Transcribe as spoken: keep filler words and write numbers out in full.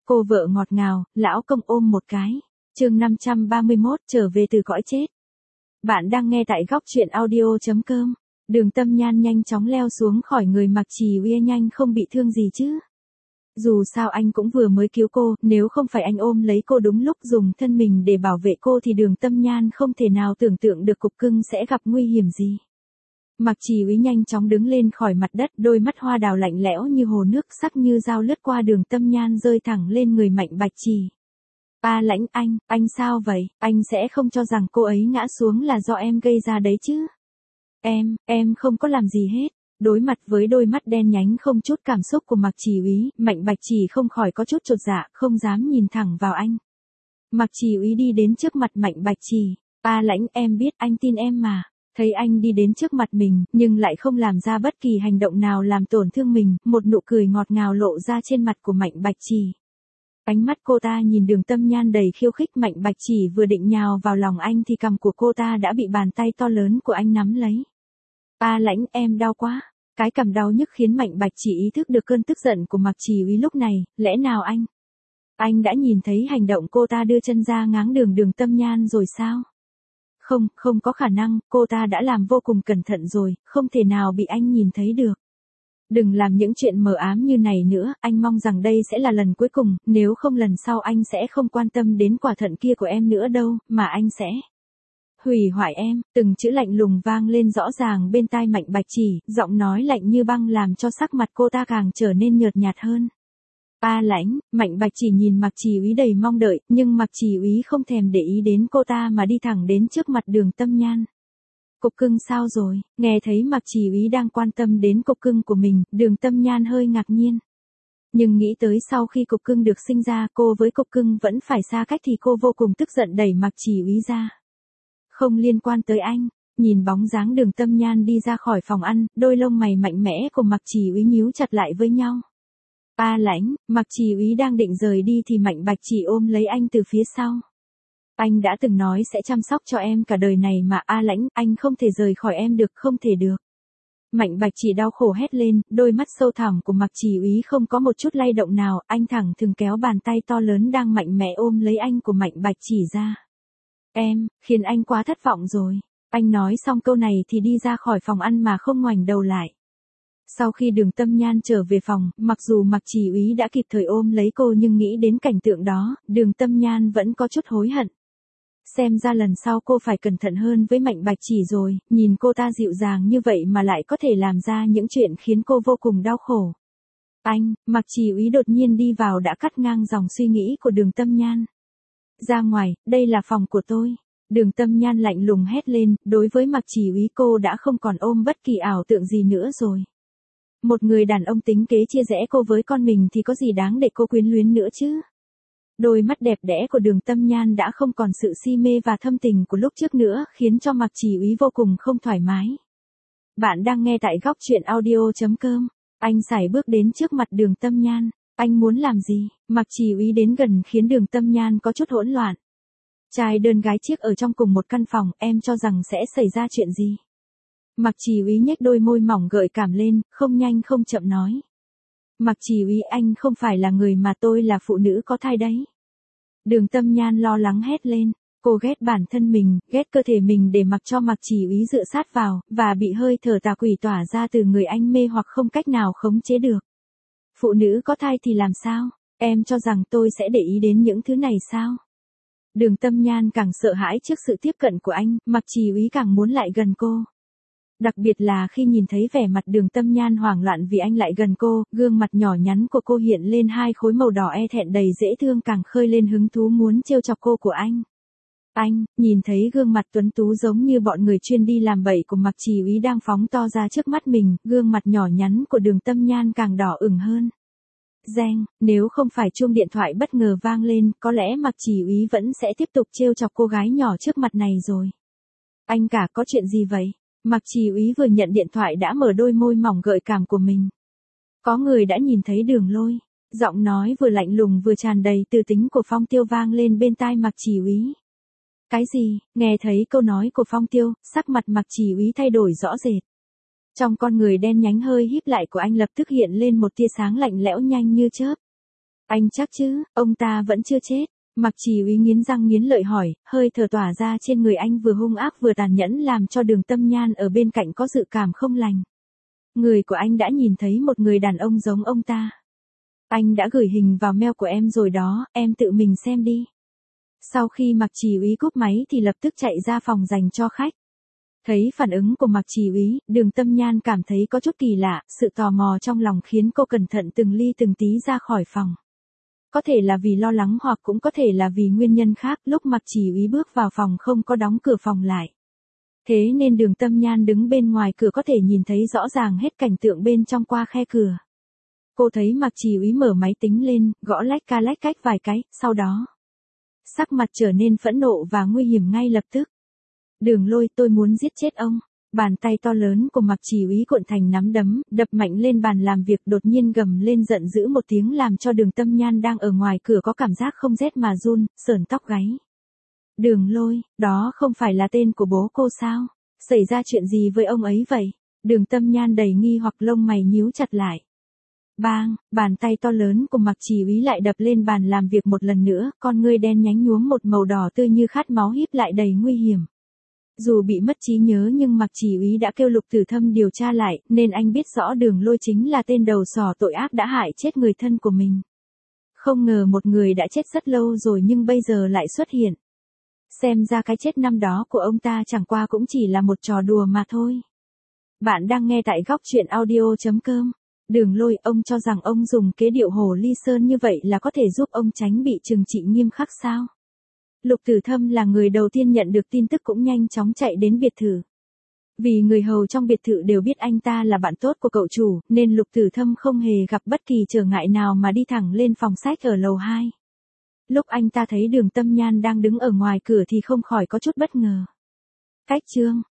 Cô vợ ngọt ngào, lão công ôm một cái. Chương năm trăm ba mươi mốt, trở về từ cõi chết. Bạn đang nghe tại góc truyện audio chấm com. Đường Tâm Nhan nhanh chóng leo xuống khỏi người Mạc Trì Uy, nhanh không bị thương gì chứ. Dù sao anh cũng vừa mới cứu cô, nếu không phải anh ôm lấy cô đúng lúc dùng thân mình để bảo vệ cô thì Đường Tâm Nhan không thể nào tưởng tượng được cục cưng sẽ gặp nguy hiểm gì. Mạc Trì Uy nhanh chóng đứng lên khỏi mặt đất, đôi mắt hoa đào lạnh lẽo như hồ nước, sắc như dao lướt qua Đường Tâm Nhan rơi thẳng lên người Mạnh Bạch Trì. A Lãnh, anh, anh sao vậy, anh sẽ không cho rằng cô ấy ngã xuống là do em gây ra đấy chứ. Em, em không có làm gì hết. Đối mặt với đôi mắt đen nhánh không chút cảm xúc của Mạc Trì Uy, Mạnh Bạch Trì không khỏi có chút chột dạ, không dám nhìn thẳng vào anh. Mạc Trì Uy đi đến trước mặt Mạnh Bạch Trì. A Lãnh, em biết, anh tin em mà. Thấy anh đi đến trước mặt mình, nhưng lại không làm ra bất kỳ hành động nào làm tổn thương mình, một nụ cười ngọt ngào lộ ra trên mặt của Mạnh Bạch Trì. Ánh mắt cô ta nhìn Đường Tâm Nhan đầy khiêu khích. Mạnh Bạch Trì vừa định nhào vào lòng anh thì cằm của cô ta đã bị bàn tay to lớn của anh nắm lấy. A Lãnh, em đau quá. Cái cằm đau nhức khiến Mạnh Bạch Trì ý thức được cơn tức giận của Mạc Trì Uy lúc này, lẽ nào anh? Anh đã nhìn thấy hành động cô ta đưa chân ra ngáng đường Đường Tâm Nhan rồi sao? Không, không có khả năng, cô ta đã làm vô cùng cẩn thận rồi, không thể nào bị anh nhìn thấy được. Đừng làm những chuyện mờ ám như này nữa, anh mong rằng đây sẽ là lần cuối cùng, nếu không lần sau anh sẽ không quan tâm đến quả thận kia của em nữa đâu, mà anh sẽ hủy hoại em. Từng chữ lạnh lùng vang lên rõ ràng bên tai Mạnh Bạch Trì, giọng nói lạnh như băng làm cho sắc mặt cô ta càng trở nên nhợt nhạt hơn. A Lãnh, Mạnh Bạch Trì nhìn Mạc Trì Uy đầy mong đợi, nhưng Mạc Trì Uy không thèm để ý đến cô ta mà đi thẳng đến trước mặt Đường Tâm Nhan. Cục cưng sao rồi? Nghe thấy Mạc Trì Uy đang quan tâm đến cục cưng của mình, Đường Tâm Nhan hơi ngạc nhiên. Nhưng nghĩ tới sau khi cục cưng được sinh ra, cô với cục cưng vẫn phải xa cách thì cô vô cùng tức giận đẩy Mạc Trì Uy ra. Không liên quan tới anh. Nhìn bóng dáng Đường Tâm Nhan đi ra khỏi phòng ăn, đôi lông mày mạnh mẽ của Mạc Trì Uy nhíu chặt lại với nhau. A Lãnh, Mạc Trì Uy đang định rời đi thì Mạnh Bạch Trì ôm lấy anh từ phía sau. Anh đã từng nói sẽ chăm sóc cho em cả đời này mà. A Lãnh, anh không thể rời khỏi em được, không thể được. Mạnh Bạch Trì đau khổ hét lên, đôi mắt sâu thẳm của Mạc Trì Uy không có một chút lay động nào, anh thẳng thừng kéo bàn tay to lớn đang mạnh mẽ ôm lấy anh của Mạnh Bạch Trì ra. Em, khiến anh quá thất vọng rồi. Anh nói xong câu này thì đi ra khỏi phòng ăn mà không ngoảnh đầu lại. Sau khi Đường Tâm Nhan trở về phòng, mặc dù Mạc Trì Uy đã kịp thời ôm lấy cô nhưng nghĩ đến cảnh tượng đó, Đường Tâm Nhan vẫn có chút hối hận. Xem ra lần sau cô phải cẩn thận hơn với Mạnh Bạch Trì rồi, nhìn cô ta dịu dàng như vậy mà lại có thể làm ra những chuyện khiến cô vô cùng đau khổ. Anh, Mạc Trì Uy đột nhiên đi vào đã cắt ngang dòng suy nghĩ của Đường Tâm Nhan. Ra ngoài, đây là phòng của tôi. Đường Tâm Nhan lạnh lùng hét lên, đối với Mạc Trì Uy cô đã không còn ôm bất kỳ ảo tượng gì nữa rồi. Một người đàn ông tính kế chia rẽ cô với con mình thì có gì đáng để cô quyến luyến nữa chứ? Đôi mắt đẹp đẽ của Đường Tâm Nhan đã không còn sự si mê và thâm tình của lúc trước nữa, khiến cho Mạc Trì Uy vô cùng không thoải mái. Bạn đang nghe tại góc truyện audio chấm com. Anh sải bước đến trước mặt Đường Tâm Nhan. Anh muốn làm gì? Mạc Trì Uy đến gần khiến Đường Tâm Nhan có chút hỗn loạn. Trai đơn gái chiếc ở trong cùng một căn phòng, em cho rằng sẽ xảy ra chuyện gì? Mạc Trì Uy nhếch đôi môi mỏng gợi cảm lên, không nhanh không chậm nói. Mạc Trì Uy, anh không phải là người mà tôi là phụ nữ có thai đấy. Đường Tâm Nhan lo lắng hét lên, cô ghét bản thân mình, ghét cơ thể mình để mặc cho Mạc Trì Uy dựa sát vào, và bị hơi thở tà quỷ tỏa ra từ người anh mê hoặc không cách nào khống chế được. Phụ nữ có thai thì làm sao? Em cho rằng tôi sẽ để ý đến những thứ này sao? Đường Tâm Nhan càng sợ hãi trước sự tiếp cận của anh, Mạc Trì Uy càng muốn lại gần cô. Đặc biệt là khi nhìn thấy vẻ mặt Đường Tâm Nhan hoảng loạn vì anh lại gần cô, gương mặt nhỏ nhắn của cô hiện lên hai khối màu đỏ e thẹn đầy dễ thương càng khơi lên hứng thú muốn trêu chọc cô của anh. Anh, nhìn thấy gương mặt tuấn tú giống như bọn người chuyên đi làm bậy của Mạc Trì Uy đang phóng to ra trước mắt mình, gương mặt nhỏ nhắn của Đường Tâm Nhan càng đỏ ửng hơn. Reng, nếu không phải chuông điện thoại bất ngờ vang lên, có lẽ Mạc Trì Uy vẫn sẽ tiếp tục trêu chọc cô gái nhỏ trước mặt này rồi. Anh cả, có chuyện gì vậy? Mạc Trì Uy vừa nhận điện thoại đã mở đôi môi mỏng gợi cảm của mình. Có người đã nhìn thấy Đường Lôi. Giọng nói vừa lạnh lùng vừa tràn đầy từ tính của Phong Tiêu vang lên bên tai Mạc Trì Uy. Cái gì? Nghe thấy câu nói của Phong Tiêu, sắc mặt Mạc Trì Uy thay đổi rõ rệt. Trong con người đen nhánh hơi híp lại của anh lập tức hiện lên một tia sáng lạnh lẽo nhanh như chớp. Anh chắc chứ, ông ta vẫn chưa chết. Mạc Chỉ Úy nghiến răng nghiến lợi hỏi, hơi thở tỏa ra trên người anh vừa hung ác vừa tàn nhẫn làm cho Đường Tâm Nhan ở bên cạnh có dự cảm không lành. Người của anh đã nhìn thấy một người đàn ông giống ông ta. Anh đã gửi hình vào mail của em rồi đó, em tự mình xem đi. Sau khi Mạc Chỉ Úy cúp máy thì lập tức chạy ra phòng dành cho khách. Thấy phản ứng của Mạc Chỉ Úy, Đường Tâm Nhan cảm thấy có chút kỳ lạ, sự tò mò trong lòng khiến cô cẩn thận từng ly từng tí ra khỏi phòng. Có thể là vì lo lắng hoặc cũng có thể là vì nguyên nhân khác, lúc Mạc Chỉ Úy bước vào phòng không có đóng cửa phòng lại. Thế nên Đường Tâm Nhan đứng bên ngoài cửa có thể nhìn thấy rõ ràng hết cảnh tượng bên trong qua khe cửa. Cô thấy Mạc Chỉ Úy mở máy tính lên, gõ lách ca lách cách vài cái, sau đó sắc mặt trở nên phẫn nộ và nguy hiểm ngay lập tức. Đường Lôi, tôi muốn giết chết ông. Bàn tay to lớn của Mạc Chỉ Úy cuộn thành nắm đấm, đập mạnh lên bàn làm việc, đột nhiên gầm lên giận dữ một tiếng làm cho Đường Tâm Nhan đang ở ngoài cửa có cảm giác không rét mà run, sởn tóc gáy. Đường Lôi, đó không phải là tên của bố cô sao? Xảy ra chuyện gì với ông ấy vậy? Đường Tâm Nhan đầy nghi hoặc, lông mày nhíu chặt lại. Bang, bàn tay to lớn của Mạc Chỉ Úy lại đập lên bàn làm việc một lần nữa, con ngươi đen nhánh nhuốm một màu đỏ tươi như khát máu híp lại đầy nguy hiểm. Dù bị mất trí nhớ nhưng Mạc Chỉ Úy đã kêu Lục Tử Thâm điều tra lại, nên anh biết rõ Đường Lôi chính là tên đầu sỏ tội ác đã hại chết người thân của mình. Không ngờ một người đã chết rất lâu rồi nhưng bây giờ lại xuất hiện. Xem ra cái chết năm đó của ông ta chẳng qua cũng chỉ là một trò đùa mà thôi. Bạn đang nghe tại góc truyện audio chấm com. Đường Lôi, ông cho rằng ông dùng kế điệu hồ ly sơn như vậy là có thể giúp ông tránh bị trừng trị nghiêm khắc sao? Lục Tử Thâm là người đầu tiên nhận được tin tức cũng nhanh chóng chạy đến biệt thự. Vì người hầu trong biệt thự đều biết anh ta là bạn tốt của cậu chủ, nên Lục Tử Thâm không hề gặp bất kỳ trở ngại nào mà đi thẳng lên phòng sách ở lầu hai. Lúc anh ta thấy Đường Tâm Nhan đang đứng ở ngoài cửa thì không khỏi có chút bất ngờ. Cách chương